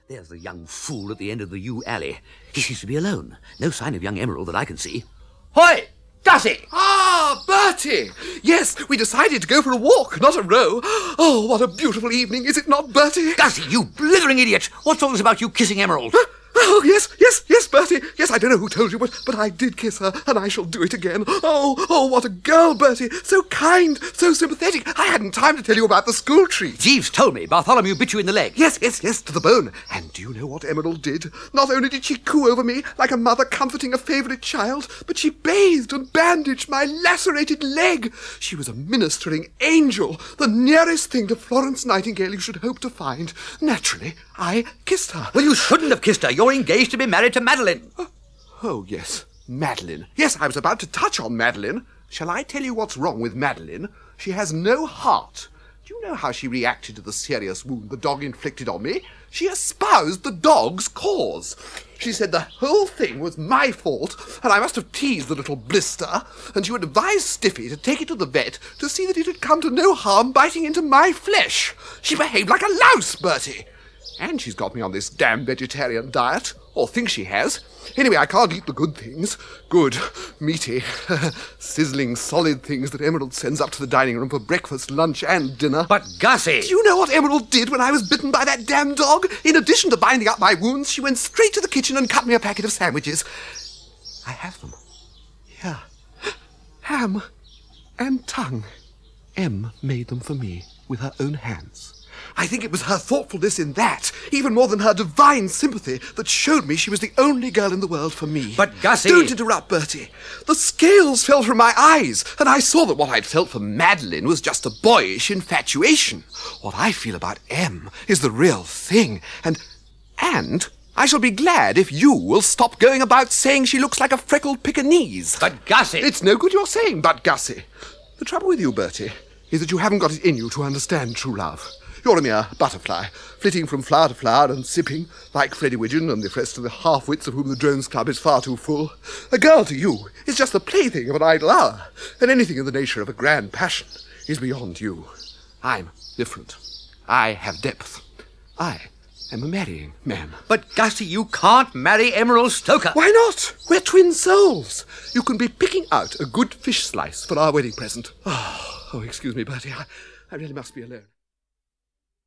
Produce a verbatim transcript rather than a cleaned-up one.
There's the young fool at the end of the yew alley. He seems to be alone. No sign of young Emerald that I can see. Hoy! Gussie! Ah, Bertie! Yes, we decided to go for a walk, not a row. Oh, what a beautiful evening, is it not, Bertie? Gussie, you blithering idiot! What's all this about you kissing Emerald? Oh, yes, yes, yes, Bertie. Yes, I don't know who told you, but, but I did kiss her, and I shall do it again. Oh, oh, what a girl, Bertie. So kind, so sympathetic. I hadn't time to tell you about the school treat. Jeeves told me Bartholomew bit you in the leg. Yes, yes, yes, to the bone. And do you know what Emerald did? Not only did she coo over me like a mother comforting a favourite child, but she bathed and bandaged my lacerated leg. She was a ministering angel, the nearest thing to Florence Nightingale you should hope to find. Naturally, I kissed her. Well, you shouldn't have kissed her. You're engaged to be married to Madeline. Oh, oh, yes, Madeline. Yes, I was about to touch on Madeline. Shall I tell you what's wrong with Madeline? She has no heart. Do you know how she reacted to the serious wound the dog inflicted on me? She espoused the dog's cause. She said the whole thing was my fault, and I must have teased the little blister, and she would advise Stiffy to take it to the vet to see that it had come to no harm biting into my flesh. She behaved like a louse, Bertie. And she's got me on this damn vegetarian diet, or thinks she has. Anyway, I can't eat the good things. Good, meaty, sizzling, solid things that Emerald sends up to the dining room for breakfast, lunch, and dinner. But, Gussie! Do you know what Emerald did when I was bitten by that damn dog? In addition to binding up my wounds, she went straight to the kitchen and cut me a packet of sandwiches. I have them. Here. Ham and tongue. Em made them for me with her own hands. I think it was her thoughtfulness in that, even more than her divine sympathy, that showed me she was the only girl in the world for me. But, Gussie... Don't interrupt, Bertie. The scales fell from my eyes, and I saw that what I'd felt for Madeline was just a boyish infatuation. What I feel about Em is the real thing, and... and... I shall be glad if you will stop going about saying she looks like a freckled Pekingese. But, Gussie... It's no good you're saying, but, Gussie. The trouble with you, Bertie, is that you haven't got it in you to understand true love. You're a mere butterfly, flitting from flower to flower and sipping, like Freddie Widgeon and the rest of the half-wits of whom the Drones Club is far too full. A girl to you is just the plaything of an idle hour, and anything in the nature of a grand passion is beyond you. I'm different. I have depth. I am a marrying man. But, Gussie, you can't marry Emerald Stoker. Why not? We're twin souls. You can be picking out a good fish slice for our wedding present. Oh, oh excuse me, Bertie. I, I really must be alone.